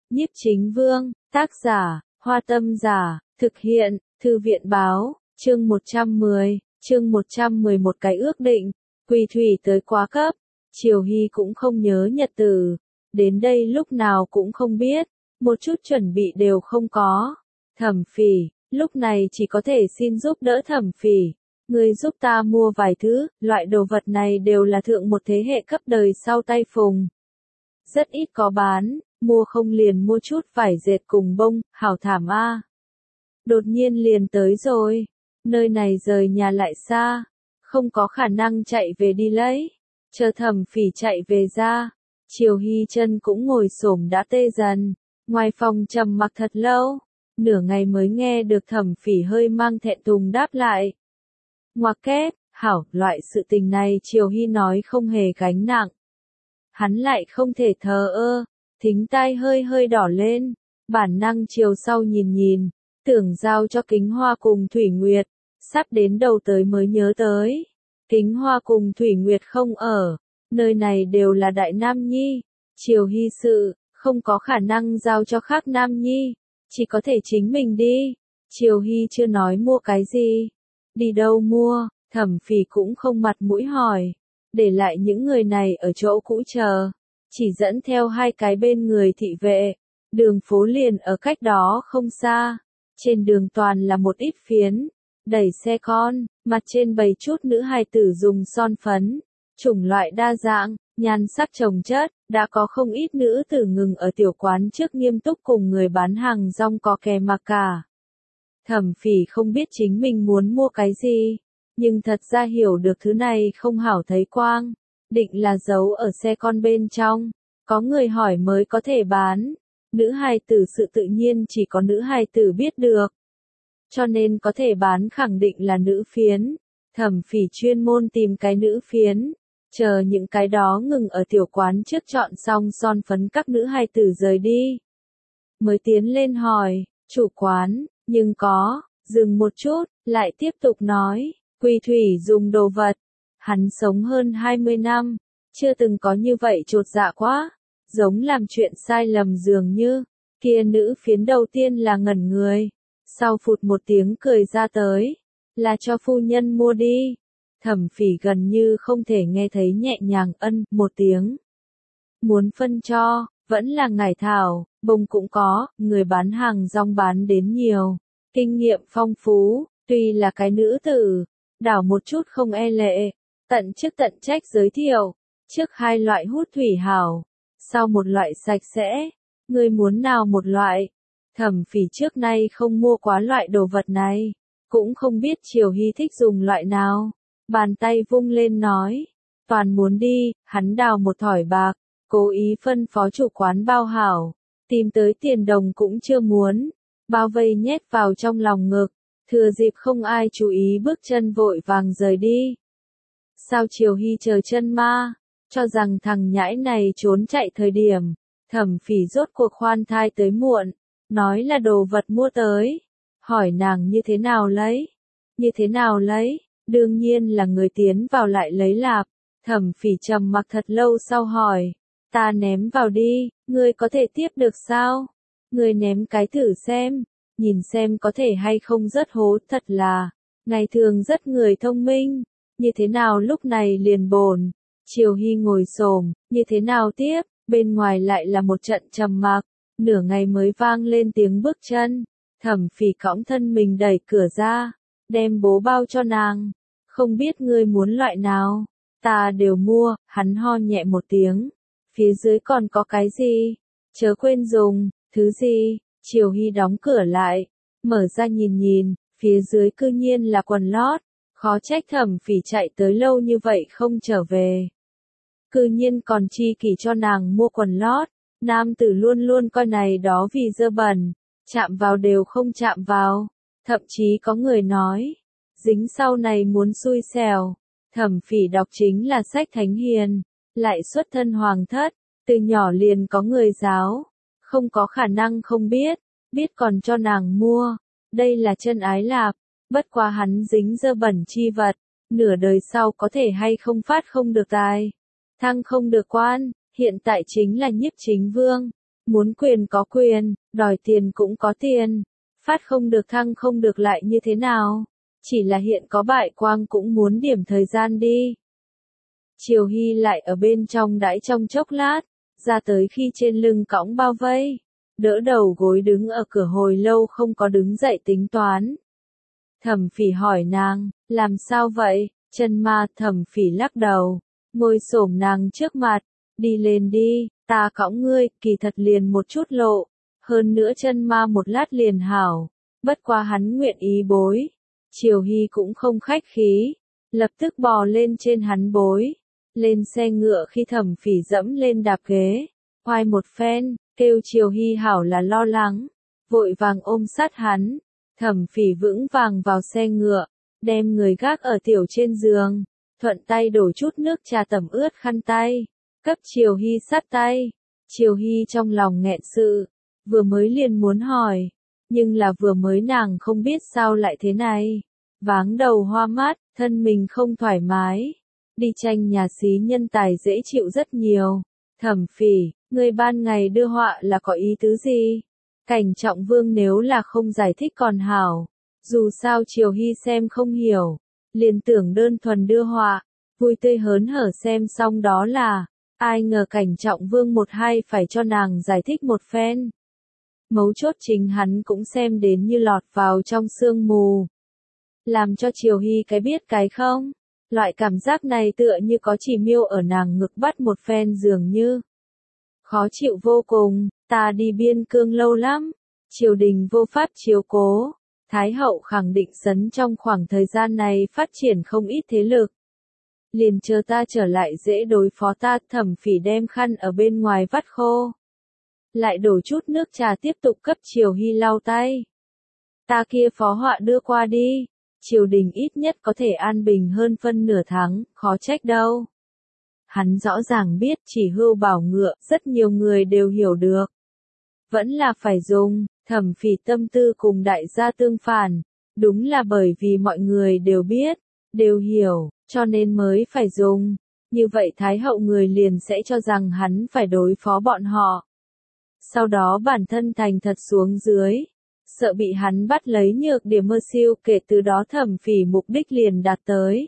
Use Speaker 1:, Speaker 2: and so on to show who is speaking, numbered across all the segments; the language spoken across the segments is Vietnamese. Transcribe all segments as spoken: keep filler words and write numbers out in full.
Speaker 1: Nhiếp Chính Vương, tác giả, Hoa Tâm Giả, thực hiện, Thư viện báo, chương một trăm mười, chương một trăm mười một cái ước định, Quỳ Thủy tới quá cấp, Triều Hy cũng không nhớ nhật tử, đến đây lúc nào cũng không biết, một chút chuẩn bị đều không có. Thẩm Phỉ, lúc này chỉ có thể xin giúp đỡ Thẩm Phỉ. Người giúp ta mua vài thứ, loại đồ vật này đều là thượng một thế hệ cấp đời sau tay phùng. Rất ít có bán, mua không liền mua chút vải dệt cùng bông, hảo thảm a. Đột nhiên liền tới rồi, nơi này rời nhà lại xa, không có khả năng chạy về đi lấy. Chờ Thẩm Phỉ chạy về ra, Triều Hy chân cũng ngồi xổm đã tê dần, ngoài phòng trầm mặc thật lâu, nửa ngày mới nghe được Thẩm Phỉ hơi mang thẹn thùng đáp lại. Ngoặc kép, hảo, loại sự tình này Triều Hy nói không hề gánh nặng. Hắn lại không thể thờ ơ, thính tai hơi hơi đỏ lên, bản năng chiều sau nhìn nhìn, tưởng giao cho Kính Hoa cùng Thủy Nguyệt, sắp đến đầu tới mới nhớ tới. Kính Hoa cùng Thủy Nguyệt không ở, nơi này đều là đại nam nhi, Triều Hy sự, không có khả năng giao cho khác nam nhi, chỉ có thể chính mình đi. Triều Hy chưa nói mua cái gì. Đi đâu mua, Thẩm Phỉ cũng không mặt mũi hỏi, để lại những người này ở chỗ cũ chờ, chỉ dẫn theo hai cái bên người thị vệ, đường phố liền ở cách đó không xa, trên đường toàn là một ít phiến, đẩy xe con, mặt trên bày chút nữ hài tử dùng son phấn, chủng loại đa dạng, nhan sắc chồng chất, đã có không ít nữ tử ngừng ở tiểu quán trước nghiêm túc cùng người bán hàng rong có kè mà cả. Thẩm Phỉ không biết chính mình muốn mua cái gì, nhưng thật ra hiểu được thứ này không hảo thấy quang, định là giấu ở xe con bên trong, có người hỏi mới có thể bán. Nữ hài tử sự tự nhiên chỉ có nữ hài tử biết được, cho nên có thể bán khẳng định là nữ phiến. Thẩm Phỉ chuyên môn tìm cái nữ phiến, chờ những cái đó ngừng ở tiểu quán trước chọn xong son phấn các nữ hài tử rời đi, mới tiến lên hỏi, chủ quán, nhưng có, dừng một chút, lại tiếp tục nói, Quỳ Thủy dùng đồ vật, hắn sống hơn hai mươi năm, chưa từng có như vậy chột dạ quá, giống làm chuyện sai lầm dường như. Kia nữ phiến đầu tiên là ngẩn người, sau phụt một tiếng cười ra tới, là cho phu nhân mua đi. Thẩm Phỉ gần như không thể nghe thấy nhẹ nhàng ân một tiếng. Muốn phân cho, vẫn là ngải thảo, bông cũng có, người bán hàng rong bán đến nhiều, kinh nghiệm phong phú, tuy là cái nữ tử, đảo một chút không e lệ, tận chức tận trách giới thiệu, trước hai loại hút thủy hảo, sau một loại sạch sẽ, người muốn nào một loại. Thẩm Phỉ trước nay không mua quá loại đồ vật này, cũng không biết Triều Hy thích dùng loại nào, bàn tay vung lên nói, toàn muốn đi, hắn đào một thỏi bạc, cố ý phân phó chủ quán bao hảo, tìm tới tiền đồng cũng chưa muốn, bao vây nhét vào trong lòng ngực, thừa dịp không ai chú ý bước chân vội vàng rời đi. Sao Triều Hy chờ chân ma, cho rằng thằng nhãi này trốn chạy thời điểm, Thẩm Phỉ rốt cuộc khoan thai tới muộn, nói là đồ vật mua tới, hỏi nàng như thế nào lấy, như thế nào lấy, đương nhiên là người tiến vào lại lấy lạp. Thẩm Phỉ trầm mặc thật lâu sau hỏi, ta ném vào đi, ngươi có thể tiếp được sao? Ngươi ném cái thử xem, nhìn xem có thể hay không rớt hố, thật là, ngày thường rất người thông minh, như thế nào lúc này liền bồn. Triều Hy ngồi xổm, như thế nào tiếp, bên ngoài lại là một trận trầm mặc, nửa ngày mới vang lên tiếng bước chân. Thẩm Phỉ cõng thân mình đẩy cửa ra, đem bố bao cho nàng, không biết ngươi muốn loại nào, ta đều mua. Hắn ho nhẹ một tiếng, phía dưới còn có cái gì, chớ quên dùng. Thứ gì? Triều Hy đóng cửa lại, mở ra nhìn nhìn, phía dưới cư nhiên là quần lót, khó trách Thẩm Phỉ chạy tới lâu như vậy không trở về. Cư nhiên còn chi kỷ cho nàng mua quần lót, nam tử luôn luôn coi này đó vì dơ bẩn, chạm vào đều không chạm vào, thậm chí có người nói, dính sau này muốn xui xẻo. Thẩm Phỉ đọc chính là sách thánh hiền, lại xuất thân hoàng thất, từ nhỏ liền có người giáo, không có khả năng không biết, biết còn cho nàng mua, đây là chân ái lạp, bất quá hắn dính dơ bẩn chi vật, nửa đời sau có thể hay không phát không được tài, thăng không được quan, hiện tại chính là Nhiếp Chính Vương, Muốn quyền có quyền, đòi tiền cũng có tiền. Phát không được thăng không được lại như thế nào? Chỉ là hiện có bại quang cũng muốn điểm thời gian đi. Triều Hy lại ở bên trong đãi trong chốc lát, ra tới khi trên lưng cõng bao vây, đỡ đầu gối đứng ở cửa hồi lâu không có đứng dậy tính toán. Thẩm Phỉ hỏi nàng, làm sao vậy? Chân ma. Thẩm Phỉ lắc đầu, ngồi xổm nàng trước mặt, đi lên đi, ta cõng ngươi, kỳ thật liền một chút lộ, hơn nữa chân ma một lát liền hảo, bất quá hắn nguyện ý bối. Triều Hy cũng không khách khí, lập tức bò lên trên hắn bối, lên xe ngựa khi Thẩm Phỉ dẫm lên đạp ghế, oai một phen, kêu Triều Hy hảo là lo lắng, vội vàng ôm sát hắn. Thẩm Phỉ vững vàng vào xe ngựa, đem người gác ở tiểu trên giường, thuận tay đổ chút nước trà tẩm ướt khăn tay, cấp Triều Hy sát tay. Triều Hy trong lòng nghẹn sự, vừa mới liền muốn hỏi, nhưng là vừa mới nàng không biết sao lại thế này, váng đầu hoa mắt, thân mình không thoải mái, đi tranh nhà xí nhân tài dễ chịu rất nhiều. Thẩm Phỉ, ngươi ban ngày đưa họa là có ý tứ gì? Cảnh Trọng Vương nếu là không giải thích còn hảo, dù sao Triều Hy xem không hiểu, liền tưởng đơn thuần đưa họa, vui tươi hớn hở xem xong đó là, ai ngờ Cảnh Trọng Vương một hai phải cho nàng giải thích một phen. Mấu chốt chính hắn cũng xem đến như lọt vào trong sương mù. Làm cho Triều Hy cái biết cái không, loại cảm giác này tựa như có chỉ miêu ở nàng ngực bắt một phen dường như. Khó chịu vô cùng, ta đi biên cương lâu lắm, triều đình vô pháp chiếu cố, Thái hậu khẳng định sấn trong khoảng thời gian này phát triển không ít thế lực. Liền chờ ta trở lại dễ đối phó ta. Thẩm Phỉ đem khăn ở bên ngoài vắt khô, lại đổ chút nước trà tiếp tục cấp Triều Hy lau tay. Ta kia phó họa đưa qua đi, triều đình ít nhất có thể an bình hơn phân nửa tháng, khó trách đâu. Hắn rõ ràng biết chỉ hưu bảo ngựa, rất nhiều người đều hiểu được. Vẫn là phải dùng. Thẩm Phỉ tâm tư cùng đại gia tương phản, đúng là bởi vì mọi người đều biết, đều hiểu, cho nên mới phải dùng. Như vậy Thái hậu người liền sẽ cho rằng hắn phải đối phó bọn họ. Sau đó bản thân thành thật xuống dưới, sợ bị hắn bắt lấy nhược điểm mơ siêu, kể từ đó Thẩm Phỉ mục đích liền đạt tới.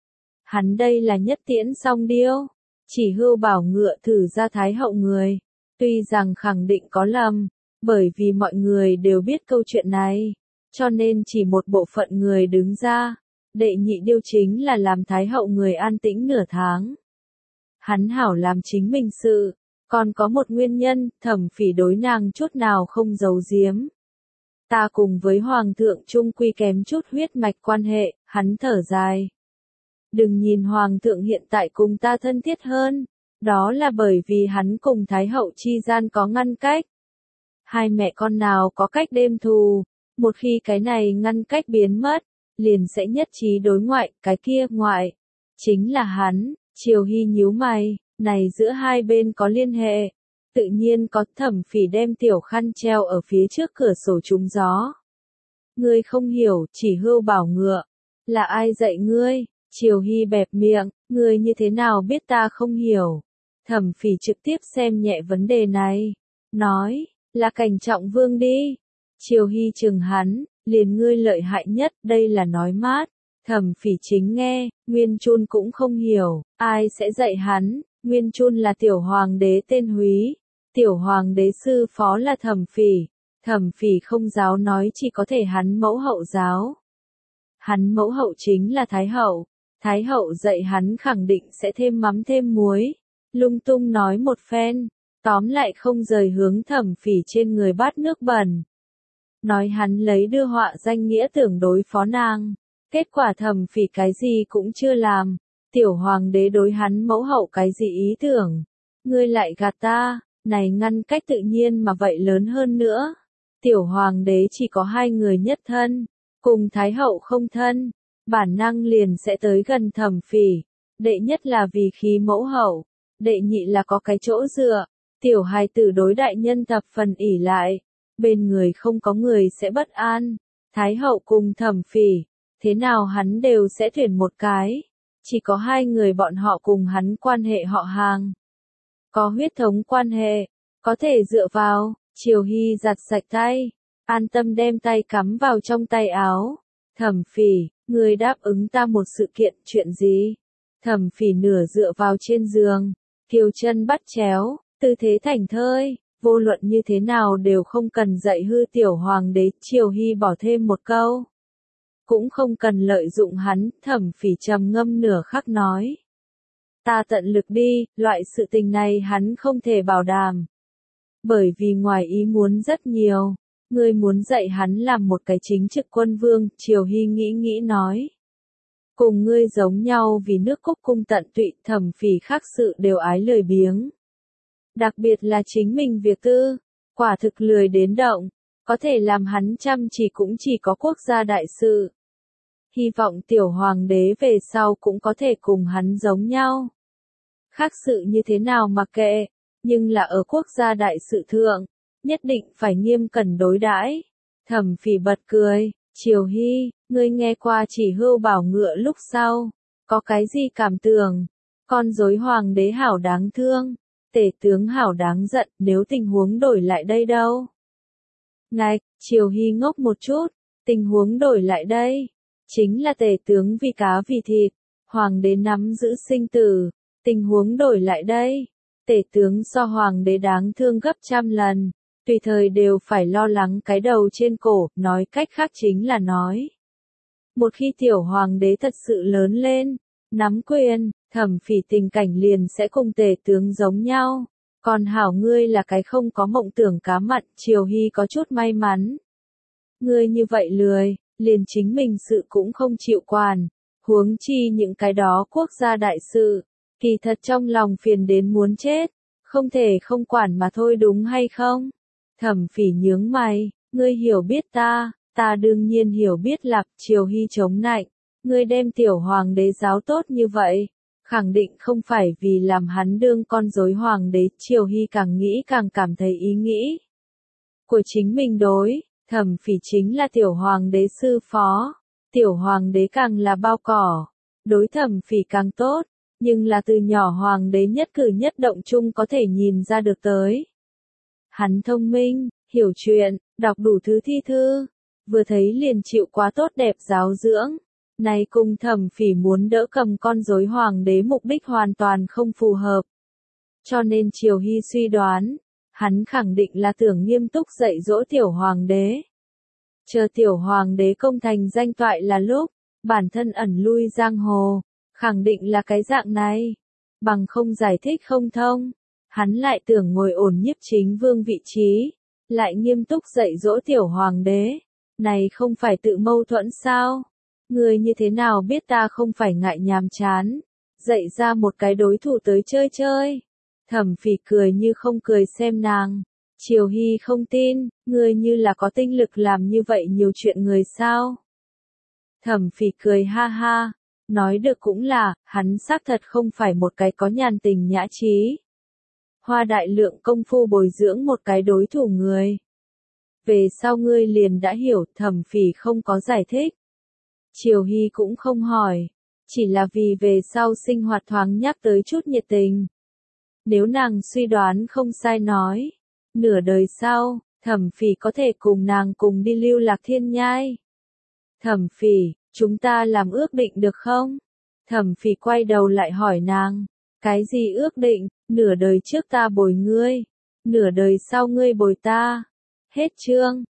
Speaker 1: Hắn đây là nhất tiễn song điêu, chỉ hưu bảo ngựa thử ra Thái hậu người, tuy rằng khẳng định có lầm, bởi vì mọi người đều biết câu chuyện này, cho nên chỉ một bộ phận người đứng ra. Đệ nhị điêu chính là làm Thái hậu người an tĩnh nửa tháng. Hắn hảo làm chính mình sự, còn có một nguyên nhân, Thẩm Phỉ đối nàng chút nào không giấu giếm. Ta cùng với Hoàng thượng chung quy kém chút huyết mạch quan hệ, hắn thở dài. Đừng nhìn Hoàng thượng hiện tại cùng ta thân thiết hơn, đó là bởi vì hắn cùng Thái hậu chi gian có ngăn cách. Hai mẹ con nào có cách đêm thù, một khi cái này ngăn cách biến mất, liền sẽ nhất trí đối ngoại, cái kia ngoại, chính là hắn. Triều Hy nhíu mày, này giữa hai bên có liên hệ, tự nhiên có. Thẩm Phỉ đem tiểu khăn treo ở phía trước cửa sổ trúng gió. Ngươi không hiểu, chỉ hưu bảo ngựa, là ai dạy ngươi? Triều Hy bẹp miệng, ngươi như thế nào biết ta không hiểu? Thẩm Phỉ trực tiếp xem nhẹ vấn đề này, nói, là Cảnh Trọng Vương đi. Triều Hy chừng hắn, liền ngươi lợi hại nhất, đây là nói mát. Thẩm Phỉ chính nghe, Nguyên Chun cũng không hiểu, ai sẽ dạy hắn? Nguyên Chun là tiểu hoàng đế tên Húy, tiểu hoàng đế sư phó là Thẩm Phỉ. Thẩm Phỉ không giáo nói, chỉ có thể hắn mẫu hậu giáo. Hắn mẫu hậu chính là Thái hậu, Thái hậu dạy hắn khẳng định sẽ thêm mắm thêm muối. Lung tung nói một phen, tóm lại không rời hướng Thẩm Phỉ trên người bát nước bẩn. Nói hắn lấy đưa họa danh nghĩa tưởng đối phó nàng, kết quả Thẩm Phỉ cái gì cũng chưa làm. Tiểu hoàng đế đối hắn mẫu hậu cái gì ý tưởng? Ngươi lại gạt ta, này ngăn cách tự nhiên mà vậy lớn hơn nữa. Tiểu hoàng đế chỉ có hai người nhất thân, cùng Thái hậu không thân, bản năng liền sẽ tới gần Thẩm Phỉ. Đệ nhất là vì khí mẫu hậu, đệ nhị là có cái chỗ dựa. Tiểu hài tử đối đại nhân thập phần ỷ lại, bên người không có người sẽ bất an. Thái hậu cùng Thẩm Phỉ, thế nào hắn đều sẽ tuyển một cái. Chỉ có hai người bọn họ cùng hắn quan hệ họ hàng, có huyết thống quan hệ, Có thể dựa vào, Triều Hy giặt sạch tay, an tâm đem tay cắm vào trong tay áo. Thẩm Phỉ, ngươi đáp ứng ta một sự kiện, chuyện gì? Thẩm Phỉ nửa dựa vào trên giường, kiều chân bắt chéo, tư thế thảnh thơi, vô luận như thế nào đều không cần dạy hư tiểu hoàng đế. Triều Hy bỏ thêm một câu. Cũng không cần lợi dụng hắn. Thẩm Phỉ trầm ngâm nửa khắc nói. Ta tận lực đi, loại sự tình này hắn không thể bảo đảm. Bởi vì ngoài ý muốn rất nhiều. Ngươi muốn dạy hắn làm một cái chính trực quân vương. Triều Hy nghĩ nghĩ nói. Cùng ngươi giống nhau vì nước Cúc cung tận tụy. Thẩm Phỉ khác sự đều ái lười biếng. Đặc biệt là chính mình việc tư. Quả thực lười đến động. Có thể làm hắn chăm chỉ cũng chỉ có quốc gia đại sự. Hy vọng tiểu hoàng đế về sau cũng có thể cùng hắn giống nhau. Khác sự như thế nào mặc kệ, nhưng là ở quốc gia đại sự thượng, nhất định phải nghiêm cẩn đối đãi. Thẩm Phỉ bật cười, Triều Hy, ngươi nghe qua Chỉ Hưu bảo ngựa lúc sau, có cái gì cảm tưởng? Con rối hoàng đế hảo đáng thương, tể tướng hảo đáng giận, nếu tình huống đổi lại đây đâu? Ngạch, Triều Hy ngốc một chút, tình huống đổi lại đây, chính là tể tướng vì cá vì thịt, hoàng đế nắm giữ sinh tử, tình huống đổi lại đây, tể tướng so hoàng đế đáng thương gấp trăm lần, tùy thời đều phải lo lắng cái đầu trên cổ. Nói cách khác chính là nói, một khi tiểu hoàng đế thật sự lớn lên, nắm quyền, Thẩm Phỉ tình cảnh liền sẽ cùng tể tướng giống nhau. Còn hảo ngươi là cái không có mộng tưởng cá mặn. Triều Hy có chút may mắn. Ngươi như vậy lười, liền chính mình sự cũng không chịu quản, huống chi những cái đó quốc gia đại sự, kỳ thật trong lòng phiền đến muốn chết, không thể không quản mà thôi đúng hay không? Thẩm Phỉ nhướng mày, ngươi hiểu biết ta, ta đương nhiên hiểu biết. Lạc. Triều Hy chống nạnh, ngươi đem tiểu hoàng đế giáo tốt như vậy, khẳng định không phải vì làm hắn đương con rối hoàng đế. Triều Hy càng nghĩ càng cảm thấy ý nghĩ của chính mình đối, Thẩm Phỉ chính là tiểu hoàng đế sư phó, tiểu hoàng đế càng là bao cỏ, đối Thẩm Phỉ càng tốt, nhưng là từ nhỏ hoàng đế nhất cử nhất động chung có thể nhìn ra được tới. Hắn thông minh, hiểu chuyện, đọc đủ thứ thi thư, vừa thấy liền chịu quá tốt đẹp giáo dưỡng. Này cùng Thẩm Phỉ muốn đỡ cầm con rối hoàng đế mục đích hoàn toàn không phù hợp. Cho nên Triều Hy suy đoán, hắn khẳng định là tưởng nghiêm túc dạy dỗ tiểu hoàng đế. Chờ tiểu hoàng đế công thành danh toại là lúc, bản thân ẩn lui giang hồ, khẳng định là cái dạng này. Bằng không giải thích không thông, hắn lại tưởng ngồi ổn nhiếp chính vương vị trí, lại nghiêm túc dạy dỗ tiểu hoàng đế. Này không phải tự mâu thuẫn sao? Ngươi như thế nào biết ta không phải ngại nhàm chán, dạy ra một cái đối thủ tới chơi chơi? Thẩm Phỉ cười như không cười xem nàng. Triều Hy không tin, ngươi như là có tinh lực làm như vậy nhiều chuyện người sao? Thẩm Phỉ cười ha ha, nói được cũng là, hắn xác thật không phải một cái có nhàn tình nhã trí, hoa đại lượng công phu bồi dưỡng một cái đối thủ người. Về sau ngươi liền đã hiểu. Thẩm Phỉ không có giải thích. Triều Hy cũng không hỏi, chỉ là vì về sau sinh hoạt thoáng nhắc tới chút nhiệt tình. Nếu nàng suy đoán không sai nói, nửa đời sau, Thẩm Phỉ có thể cùng nàng cùng đi lưu lạc thiên nhai. Thẩm Phỉ, chúng ta làm ước định được không? Thẩm Phỉ quay đầu lại hỏi nàng, cái gì ước định? Nửa đời trước ta bồi ngươi, nửa đời sau ngươi bồi ta. Hết chương.